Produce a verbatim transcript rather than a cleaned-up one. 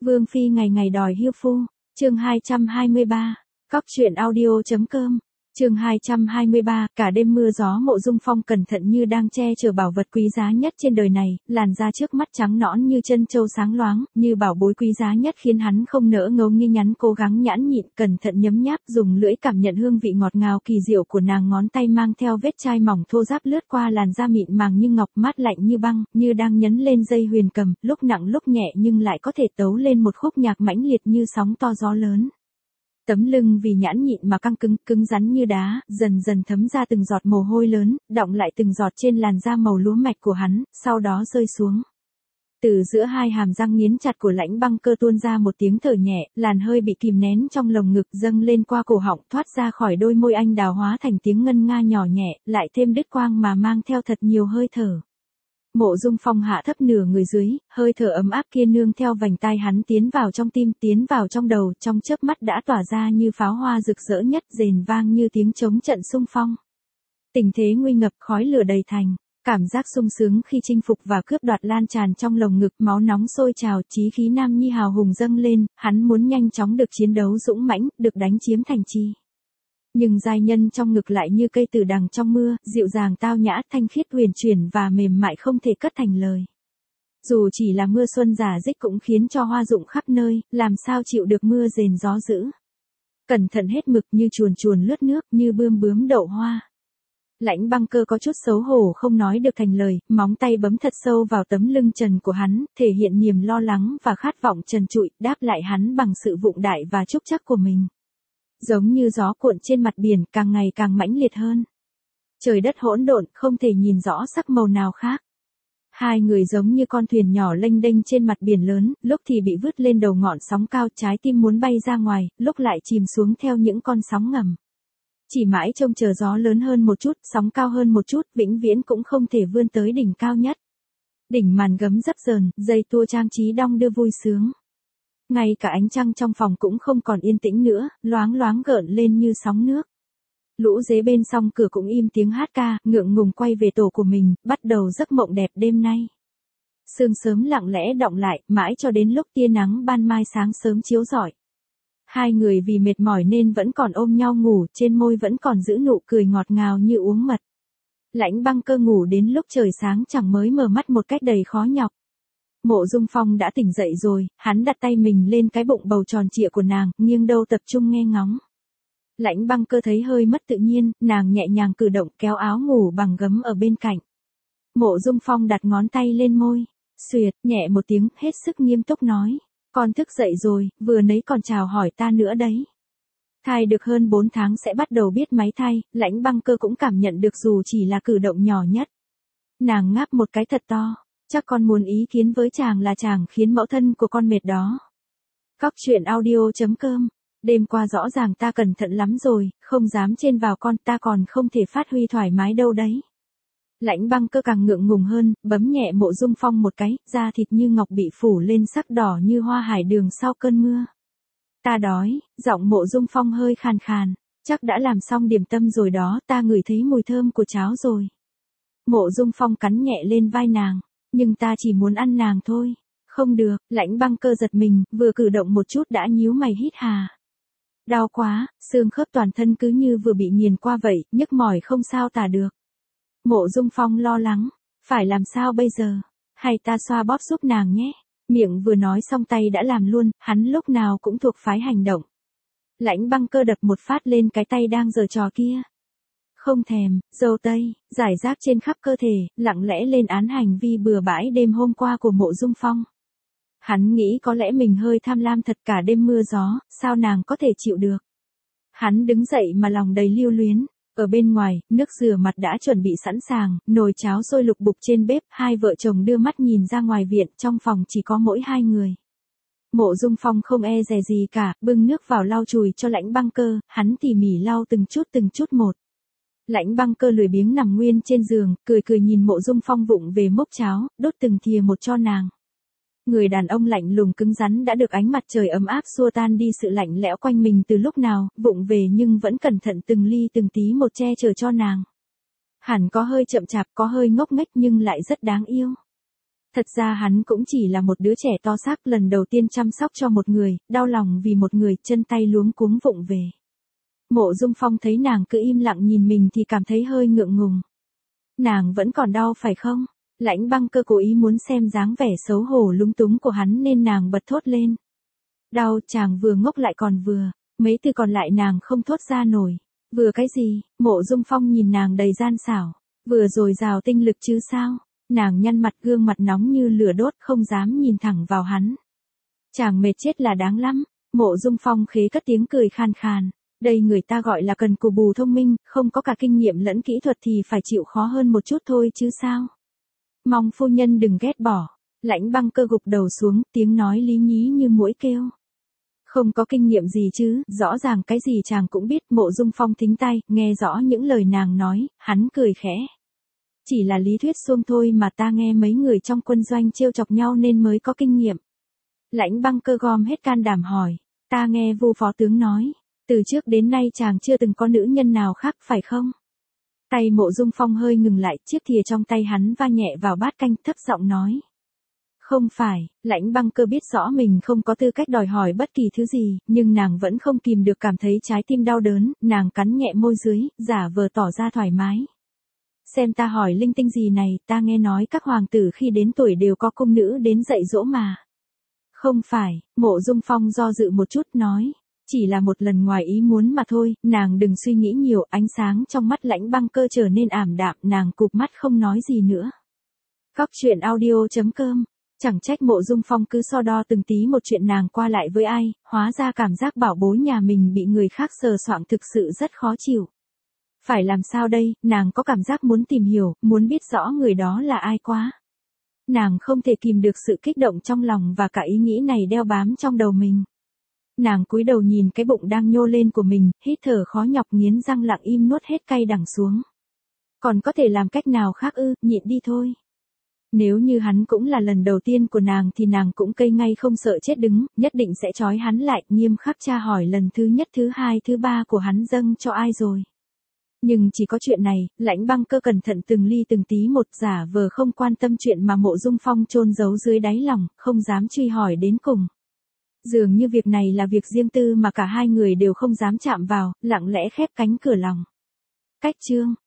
Vương phi ngày ngày đòi hiêu phu, chương hai trăm hai mươi ba, cóc truyện audio chấm com. Chương hai trăm hai mươi ba, cả đêm mưa gió Mộ Dung Phong cẩn thận như đang che chở bảo vật quý giá nhất trên đời này, làn da trước mắt trắng nõn như chân châu sáng loáng, như bảo bối quý giá nhất khiến hắn không nỡ ngấu nghi nhắn cố gắng nhãn nhịn, cẩn thận nhấm nháp, dùng lưỡi cảm nhận hương vị ngọt ngào kỳ diệu của nàng, ngón tay mang theo vết chai mỏng thô ráp lướt qua làn da mịn màng như ngọc, mát lạnh như băng, như đang nhấn lên dây huyền cầm, lúc nặng lúc nhẹ nhưng lại có thể tấu lên một khúc nhạc mãnh liệt như sóng to gió lớn. Tấm lưng vì nhãn nhịn mà căng cứng, cứng rắn như đá, dần dần thấm ra từng giọt mồ hôi lớn, đọng lại từng giọt trên làn da màu lúa mạch của hắn, sau đó rơi xuống. Từ giữa hai hàm răng nghiến chặt của Lãnh Băng Cơ tuôn ra một tiếng thở nhẹ, làn hơi bị kìm nén trong lồng ngực dâng lên qua cổ họng, thoát ra khỏi đôi môi anh đào hóa thành tiếng ngân nga nhỏ nhẹ, lại thêm đứt quang mà mang theo thật nhiều hơi thở. Mộ Dung Phong hạ thấp nửa người dưới, hơi thở ấm áp kia nương theo vành tai hắn tiến vào trong tim, tiến vào trong đầu, trong chớp mắt đã tỏa ra như pháo hoa rực rỡ nhất, rền vang như tiếng trống trận xung phong. Tình thế nguy ngập, khói lửa đầy thành, cảm giác sung sướng khi chinh phục và cướp đoạt lan tràn trong lồng ngực, máu nóng sôi trào, chí khí nam nhi hào hùng dâng lên, hắn muốn nhanh chóng được chiến đấu dũng mãnh, được đánh chiếm thành trì. Nhưng giai nhân trong ngực lại như cây tử đằng trong mưa, dịu dàng tao nhã, thanh khiết huyền chuyển và mềm mại không thể cất thành lời. Dù chỉ là mưa xuân giả dích cũng khiến cho hoa rụng khắp nơi, làm sao chịu được mưa rền gió dữ. Cẩn thận hết mực như chuồn chuồn lướt nước, như bươm bướm đậu hoa. Lãnh Băng Cơ có chút xấu hổ không nói được thành lời, móng tay bấm thật sâu vào tấm lưng trần của hắn, thể hiện niềm lo lắng và khát vọng trần trụi, đáp lại hắn bằng sự vụng đại và trúc trắc của mình. Giống như gió cuộn trên mặt biển, càng ngày càng mãnh liệt hơn. Trời đất hỗn độn, không thể nhìn rõ sắc màu nào khác. Hai người giống như con thuyền nhỏ lênh đênh trên mặt biển lớn, lúc thì bị vứt lên đầu ngọn sóng cao, trái tim muốn bay ra ngoài, lúc lại chìm xuống theo những con sóng ngầm. Chỉ mãi trông chờ gió lớn hơn một chút, sóng cao hơn một chút, vĩnh viễn cũng không thể vươn tới đỉnh cao nhất. Đỉnh màn gấm dấp dờn, dây tua trang trí đong đưa vui sướng. Ngay cả ánh trăng trong phòng cũng không còn yên tĩnh nữa, loáng loáng gợn lên như sóng nước. Lũ dế bên song cửa cũng im tiếng hát ca, ngượng ngùng quay về tổ của mình, bắt đầu giấc mộng đẹp đêm nay. Sương sớm lặng lẽ đọng lại, mãi cho đến lúc tia nắng ban mai sáng sớm chiếu rọi. Hai người vì mệt mỏi nên vẫn còn ôm nhau ngủ, trên môi vẫn còn giữ nụ cười ngọt ngào như uống mật. Lãnh Băng Cơ ngủ đến lúc trời sáng chẳng mới mở mắt một cách đầy khó nhọc. Mộ Dung Phong đã tỉnh dậy rồi, hắn đặt tay mình lên cái bụng bầu tròn trịa của nàng, nghiêng đầu tập trung nghe ngóng. Lãnh Băng Cơ thấy hơi mất tự nhiên, nàng nhẹ nhàng cử động kéo áo ngủ bằng gấm ở bên cạnh. Mộ Dung Phong đặt ngón tay lên môi, xuyệt, nhẹ một tiếng, hết sức nghiêm túc nói. Con thức dậy rồi, vừa nấy còn chào hỏi ta nữa đấy. Thai được hơn bốn tháng sẽ bắt đầu biết máy thai, Lãnh Băng Cơ cũng cảm nhận được dù chỉ là cử động nhỏ nhất. Nàng ngáp một cái thật to. Chắc con muốn ý kiến với chàng là chàng khiến mẫu thân của con mệt đó. Cóc truyện audio chấm com. Đêm qua rõ ràng ta cẩn thận lắm rồi, không dám trên vào con, ta còn không thể phát huy thoải mái đâu đấy. Lãnh Băng Cơ càng ngượng ngùng hơn, bấm nhẹ Mộ Dung Phong một cái, da thịt như ngọc bị phủ lên sắc đỏ như hoa hải đường sau cơn mưa. Ta đói, giọng Mộ Dung Phong hơi khàn khàn, chắc đã làm xong điểm tâm rồi đó, ta ngửi thấy mùi thơm của cháo rồi. Mộ Dung Phong cắn nhẹ lên vai nàng. Nhưng ta chỉ muốn ăn nàng thôi. Không được, Lãnh Băng Cơ giật mình, vừa cử động một chút đã nhíu mày hít hà. Đau quá, xương khớp toàn thân cứ như vừa bị nghiền qua vậy, nhức mỏi không sao tả được. Mộ Dung Phong lo lắng, phải làm sao bây giờ? Hay ta xoa bóp giúp nàng nhé? Miệng vừa nói xong tay đã làm luôn, hắn lúc nào cũng thuộc phái hành động. Lãnh Băng Cơ đập một phát lên cái tay đang giở trò kia. Không thèm, dâu tây, giải rác trên khắp cơ thể, lặng lẽ lên án hành vi bừa bãi đêm hôm qua của Mộ Dung Phong. Hắn nghĩ có lẽ mình hơi tham lam thật, cả đêm mưa gió, sao nàng có thể chịu được. Hắn đứng dậy mà lòng đầy lưu luyến. Ở bên ngoài, nước rửa mặt đã chuẩn bị sẵn sàng, nồi cháo sôi lục bục trên bếp, hai vợ chồng đưa mắt nhìn ra ngoài viện, trong phòng chỉ có mỗi hai người. Mộ Dung Phong không e dè gì cả, bưng nước vào lau chùi cho Lãnh Băng Cơ, hắn tỉ mỉ lau từng chút từng chút một. Lãnh Băng Cơ lười biếng nằm nguyên trên giường, cười cười nhìn Mộ Dung Phong vụng về mốc cháo, đốt từng thìa một cho nàng. Người đàn ông lạnh lùng cứng rắn đã được ánh mặt trời ấm áp xua tan đi sự lạnh lẽo quanh mình từ lúc nào, vụng về nhưng vẫn cẩn thận từng ly từng tí một che chở cho nàng. Hẳn có hơi chậm chạp, có hơi ngốc nghếch nhưng lại rất đáng yêu. Thật ra hắn cũng chỉ là một đứa trẻ to xác lần đầu tiên chăm sóc cho một người, đau lòng vì một người, chân tay luống cuống vụng về. Mộ Dung Phong thấy nàng cứ im lặng nhìn mình thì cảm thấy hơi ngượng ngùng. Nàng vẫn còn đau phải không? Lãnh Băng Cơ cố ý muốn xem dáng vẻ xấu hổ lúng túng của hắn nên nàng bật thốt lên. Đau, chàng vừa ngốc lại còn vừa, mấy từ còn lại nàng không thốt ra nổi. Vừa cái gì? Mộ Dung Phong nhìn nàng đầy gian xảo. Vừa rồi rào tinh lực chứ sao? Nàng nhăn mặt, gương mặt nóng như lửa đốt, không dám nhìn thẳng vào hắn. Chàng mệt chết là đáng lắm. Mộ Dung Phong khế cất tiếng cười khan khan. Đây người ta gọi là cần cù bù thông minh, không có cả kinh nghiệm lẫn kỹ thuật thì phải chịu khó hơn một chút thôi chứ sao. Mong phu nhân đừng ghét bỏ. Lãnh Băng Cơ gục đầu xuống, tiếng nói lý nhí như muỗi kêu. Không có kinh nghiệm gì chứ, rõ ràng cái gì chàng cũng biết. Mộ Dung Phong thính tay, nghe rõ những lời nàng nói, hắn cười khẽ. Chỉ là lý thuyết suông thôi mà, ta nghe mấy người trong quân doanh trêu chọc nhau nên mới có kinh nghiệm. Lãnh Băng Cơ gom hết can đảm hỏi, ta nghe Vu phó tướng nói, từ trước đến nay chàng chưa từng có nữ nhân nào khác phải không? Tay Mộ Dung Phong hơi ngừng lại, chiếc thìa trong tay hắn va nhẹ vào bát canh, thấp giọng nói. Không phải. Lãnh Băng Cơ biết rõ mình không có tư cách đòi hỏi bất kỳ thứ gì, nhưng nàng vẫn không kìm được cảm thấy trái tim đau đớn, nàng cắn nhẹ môi dưới, giả vờ tỏ ra thoải mái. Xem ta hỏi linh tinh gì này, ta nghe nói các hoàng tử khi đến tuổi đều có cung nữ đến dạy dỗ mà. Không phải. Mộ Dung Phong do dự một chút nói. Chỉ là một lần ngoài ý muốn mà thôi, nàng đừng suy nghĩ nhiều. Ánh sáng trong mắt Lãnh Băng Cơ trở nên ảm đạm, nàng cụp mắt không nói gì nữa. Góc truyện audio chấm com. Chẳng trách Mộ Dung Phong cứ so đo từng tí một chuyện nàng qua lại với ai, hóa ra cảm giác bảo bối nhà mình bị người khác sờ soạng thực sự rất khó chịu. Phải làm sao đây, nàng có cảm giác muốn tìm hiểu, muốn biết rõ người đó là ai quá. Nàng không thể kìm được sự kích động trong lòng và cả ý nghĩ này đeo bám trong đầu mình. Nàng cúi đầu nhìn cái bụng đang nhô lên của mình, hít thở khó nhọc, nghiến răng lặng im nuốt hết cay đắng xuống. Còn có thể làm cách nào khác ư, nhịn đi thôi. Nếu như hắn cũng là lần đầu tiên của nàng thì nàng cũng cây ngay không sợ chết đứng, nhất định sẽ trói hắn lại, nghiêm khắc tra hỏi lần thứ nhất, thứ hai, thứ ba của hắn dâng cho ai rồi. Nhưng chỉ có chuyện này, Lãnh Băng Cơ cẩn thận từng ly từng tí một, giả vờ không quan tâm chuyện mà Mộ Dung Phong chôn giấu dưới đáy lòng, không dám truy hỏi đến cùng. Dường như việc này là việc riêng tư mà cả hai người đều không dám chạm vào, lặng lẽ khép cánh cửa lòng. Cách chương